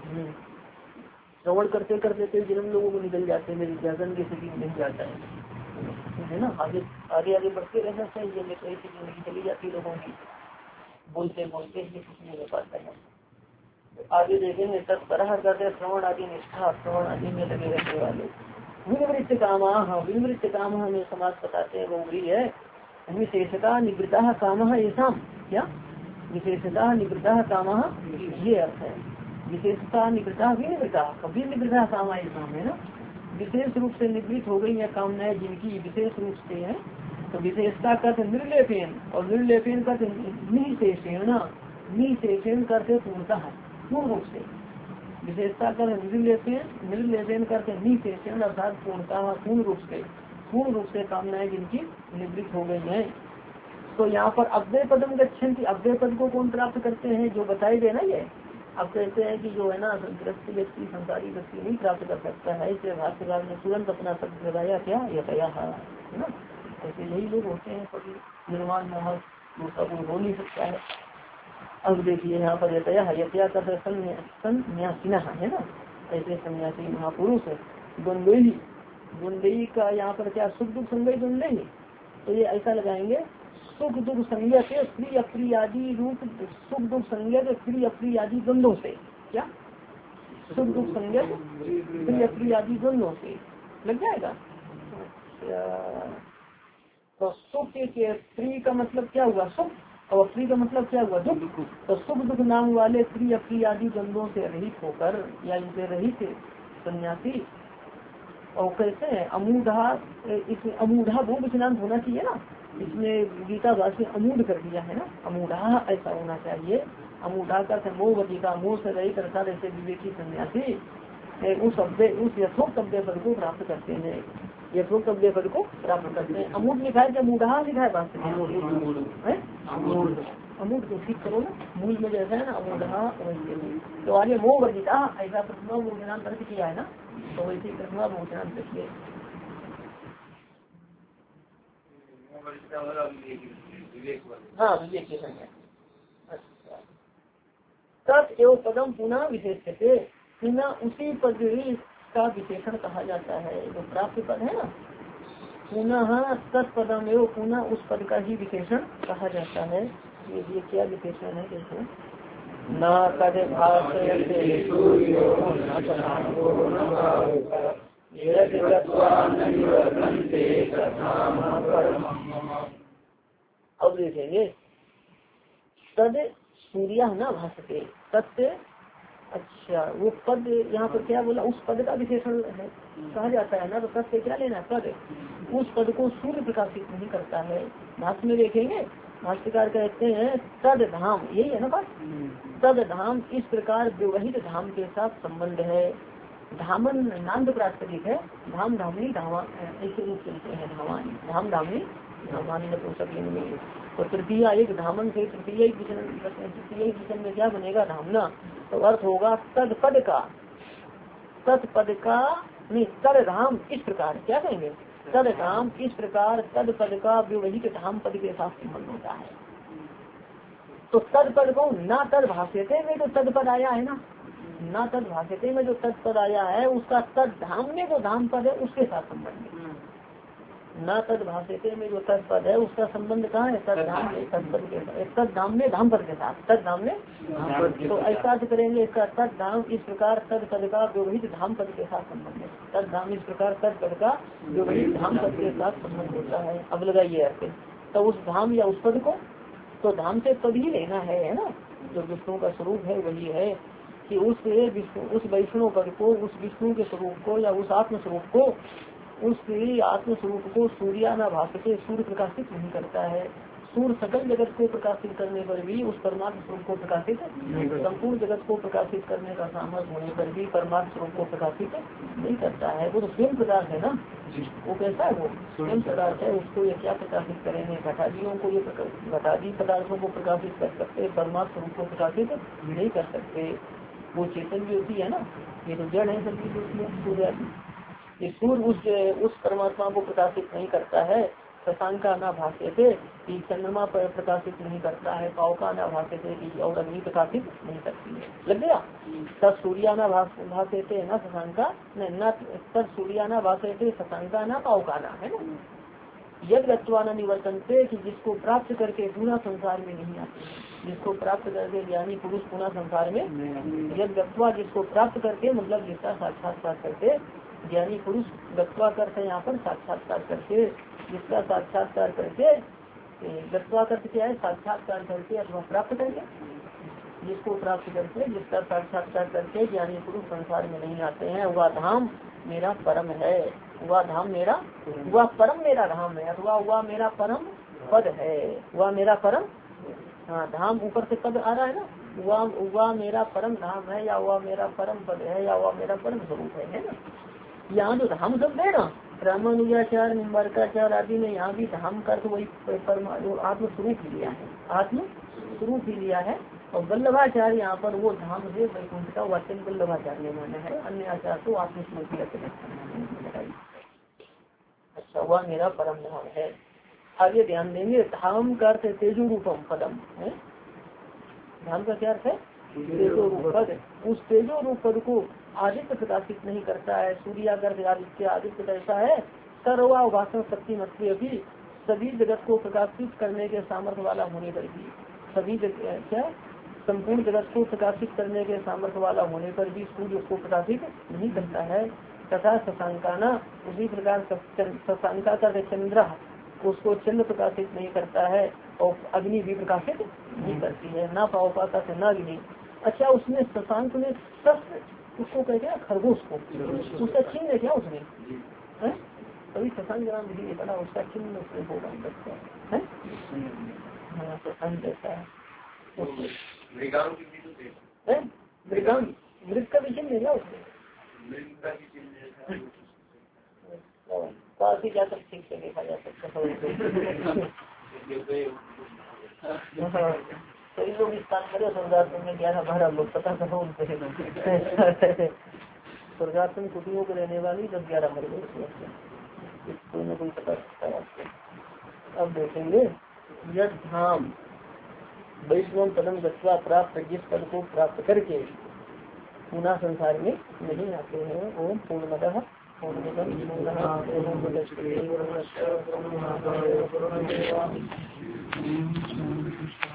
श्रवण करते करते कई जन्म लोगों को निकल जाते हैं, निधिध्यासन की स्थिति में जाता है है ना। आगे आगे आगे बढ़ते रहना चाहिए, नहीं तो ऐसी जिंदगी चली जाती लोगों की, बोलते बोलते ही कुछ नहीं हो पाता है। आगे देखेंगे तत्परह करते श्रवण आदि निष्ठा, श्रवण आदि में लगे रहने वाले। विनिवृत्त कामः, विनिवृत्त कामः में समाज बताते हैं गौरी है, विशेषता निवृत्तः कामः ऐसा, क्या विशेषता निवृत्तः कामः, ये अर्थ है। विशेषता निवृत्तः विनिवृत्तः, कभी निवृत्तः काम ऐसा है ना, विशेष रूप से निवृत्त हो गई या कामनाएं जिनकी विशेष रूप से है, तो विशेषता करते निर्लेपेन, और निर्लेपेन करते निशेषेण, निशेषेण करते पूर्णतः पूर्ण रूप से, विशेषता कर निर्लेपेन, निर्लेपेन करते निशेषण अर्थात पूर्णतः पूर्ण रूप से, पूर्ण रूप से कामनाएं जिनकी निवृत्त हो गई हैं। तो यहाँ पर अव्यय पदम गच्छन्ति, अव्यय पद को कौन प्राप्त करते हैं, जो बताए गए ना। ये अब कहते हैं कि जो है ना ग्रस्त व्यक्ति संसारी व्यक्ति नहीं प्राप्त कर सकता है, इसलिए भाष्यकार ने तुरंत अपना शब्द लगाया, क्या यतया है ना। ऐसे यही लोग होते हैं कभी निर्माण मोहक, दूसरा कोई हो नहीं सकता है। अब देखिए यहाँ पर यतया है, यतया का सन्यासीना है ना, ऐसे सन्यासी महापुरुष है। द्वंद्वी, द्वंद्वी का यहाँ पर क्या सुख दुख संज्ञा द्वंद्वी, तो ये ऐसा लगाएंगे सुख दुख संज्ञा से प्रिय अप्रिय आदि रूप, सुख दुख संज्ञा से प्रिय अप्रिय आदि द्वंद्वों से, क्या सुख दुख संज्ञा प्रिय अप्रिय आदि द्वंद्वों से लग जाएगा। तो सुख के प्रिय का मतलब क्या हुआ सुख, और अप्रिय का मतलब क्या हुआ दुख। तो सुख दुख नाम वाले प्रिय अप्रिय आदि द्वंद्वों से रहित होकर या इनसे रहित सन्यासी, और कैसे है अमूढ़ा, इसमें अमूढ़ा भूम स्नान होना चाहिए ना, इसमें गीता भाष्य में अमूढ़ कर दिया है ना, अमूढ़ा ऐसा होना चाहिए। अमूढ़ा का मोहवती का मोह से रहित अर्थात ऐसे विवेकी सन्यासी उस अव्यय उस यथोक्त अव्यय पद को प्राप्त करते हैं, यथोक्त अव्यय पद को प्राप्त करते हैं। अमूढ़ लिखा है, अमूढ़ा लिखा है भाष्य में, अमूढ़ को ठीक करो ना, मूल में जैसा है ना अमूढ़ा वैसे। तो आगे मोहवर्जिता ऐसा प्रथमा भोजनान अर्थ किया है ना, तो वैसे प्रथमा भोजनान देखिए हाँ विवेक की संज्ञा। अच्छा तत् एवं पदम पुनः विशेष से, पुनः उसी पद का विशेषण कहा जाता है, जो प्राप्त पद है ना, पुनः तत्पदम एवं पुनः उस पद का ही विशेषण कहा जाता है। ये ये क्या विशेषण है, देखो न कद अब देखेंगे तद सूर्य न भाषते तत्व। अच्छा वो पद यहाँ पर क्या बोला, उस पद का विशेषण है कहा जाता है ना, तो तद से क्या लेना, पद उस पद को सूर्य प्रकाशित नहीं करता है। भाष्य में देखेंगे भाष्यकार कहते हैं तद धाम, यही है ना बात, तद धाम इस प्रकार व्यवहित धाम के साथ संबंध है। धामन नाम प्रातिपदिक है, धाम धामनी धामा ऐसे रूप चलते हैं, धामा धाम धामनी धामानी नपुंसक लिंग में। तो तृतीया एक धामन से तृतीय एक तृतीय विषय में क्या बनेगा, धामना। तो अर्थ होगा तद पद का, तत्पद का नहीं तद धाम इस प्रकार, क्या कहेंगे तद धाम इस प्रकार तद पद का व्यवहित धाम पद के साथ संबंध होता है। तो तद पद को ना तद भाष्यते में जो तद पद आया है ना, ना तद भाष्यते में जो तद पद आया है उसका तद धाम में जो धाम पद है उसके साथ संबंध है। न तद भाष्यते में जो तद पद है उसका संबंध कहाँ है, तद धाम में तद पद के साथ, तद धाम में धाम पद के साथ, तद धाम में। तो ऐसा करेंगे इसका तद धाम इस प्रकार तद पद का व्यवहित धाम पद के साथ संबंध है, तद धाम इस प्रकार तद पद का व्यवहित धाम पद के साथ संबंध होता है। अब लगाइए अर्थ, तो उस धाम या उस पद को, तो धाम से पद ही लेना है है ना, जो विष्णु का स्वरूप है वही है कि उस विष्णु उस वैष्णव पद को, उस विष्णु के स्वरूप को या उस आत्म स्वरूप को, उस आत्म स्वरूप को सूर्यानाभास से सूर्य प्रकाशित नहीं करता है। सूर्य सकल जगत को प्रकाशित करने पर भी उस परमात्म स्वरूप को प्रकाशित, संपूर्ण जगत को प्रकाशित करने का सामर्थ्य होने पर भी परमात्म स्वरूप को प्रकाशित नहीं करता है। वो तो स्वयं पदार्थ है ना, वो कैसा है, वो स्वयं पदार्थ है, उसको ये क्या प्रकाशित करेंगे। घटादियों को ये घटादी पदार्थों को प्रकाशित कर सकते, परमात्म स्वरूप को प्रकाशित नहीं कर सकते। वो चेतन ज्योति है ना, ये तो जड़ है सभी ज्योतियाँ सूर्य। ये सूर्य उस उस परमात्मा को प्रकाशित नहीं करता है। शशांका ना भाष्य थे कि चंद्रमा पर प्रकाशित नहीं करता है, पावका ना भाष्य थे कि और अग्नि प्रकाशित नहीं करती है। लग गया। तब सूर्याना भाष्य थे ना शशांका न, तब सूर्याना भाष्य थे शशांका ना पावका ना, है ना। यद गत्वाना निवर्तन थे कि जिसको प्राप्त करके पुनः संसार में नहीं आते, जिसको प्राप्त करके ज्ञानी पुरुष पुनः संसार में, यद गत्वा जिसको प्राप्त करके मतलब जिसका साक्षात्कार करके, ज्ञानी पुरुष गत्वा करते यहाँ पर साक्षात्कार करके, जिसका साक्षात्कार करके, गत्वा करके क्या है, साक्षात्कार करके अथवा प्राप्त करके, जिसको प्राप्त करके जिसका साक्षात्कार करके ज्ञानी पुरुष संसार में नहीं आते हैं, वह धाम मेरा परम है, वह धाम मेरा, वह परम मेरा धाम है, अथवा वह मेरा परम पद है, वह मेरा परम, हाँ धाम ऊपर से पद आ रहा है ना, वह वह मेरा परम धाम है, या वह मेरा परम पद है, या वह मेरा परम स्वरूप है, है ना। यहाँ जो धाम शब्द है ना, रामानुजाचार्य निम्बारकाचार्य आदि ने यहाँ भी धाम का तो वही परमा जो आत्म स्वरूप ही लिया है, आत्म स्वरूप ही लिया है। और वल्लभाचार्य यहाँ पर वो धाम से वैकुंठ का वचन वल्लभाचार्य ने माना है, अन्य आचार्य तो आत्मस्वरूप ही। अच्छा, वह मेरा परम धाम है। आगे ध्यान देंगे, धाम का अर्थ तेजो रूपम पदम है। धाम का क्या अर्थ है, तेजो रूप पद। उस तेजो रूप पद को आदित्य प्रकाशित नहीं करता है। सूर्यागर आदित्य आदित्य कैसा है, सर्वा भाषण शक्ति मत्य भी, सभी जगत को प्रकाशित करने के सामर्थ्य वाला होने पर भी, सभी जगह क्या संपूर्ण जगत को प्रकाशित करने के सामर्थ्य वाला होने पर भी सूर्य उसको प्रकाशित नहीं करता है। तथा शशांकाना, उसी प्रकार शशांका का चंद्र, उसको चंद्र प्रकाशित नहीं करता है, और अग्नि भी प्रकाशित नहीं करती है, ना पावका का न अग्नि। अच्छा, उसमें शशांक में शस्त्र उसको कहते हैं खरगोश को, उसका चिन्ह है क्या उसमें है, कभी शशांक ग्राम भी बना, उसका चिन्ह उसमें होगा है, हाँ शशांक जैसा है। मृग का भी चिन्ह है क्या उसमें, काफी ज्यादा ठीक से देखा जा सकता है। कई लोग स्थान करे स्वर्गासन में ग्यारह बारह लोग पता करो उनसे स्वर्गासन कुटियों को रहने वाली दस ग्यारह मर गए, कोई न कोई पता सकता है आपको। अब देखेंगे यद धाम वैष्णव पदम गत्वा प्राप्त, जिस पद को प्राप्त करके पुनः संसार में नहीं आते हैं। ओम पूर्णमदः पूर्णमिदं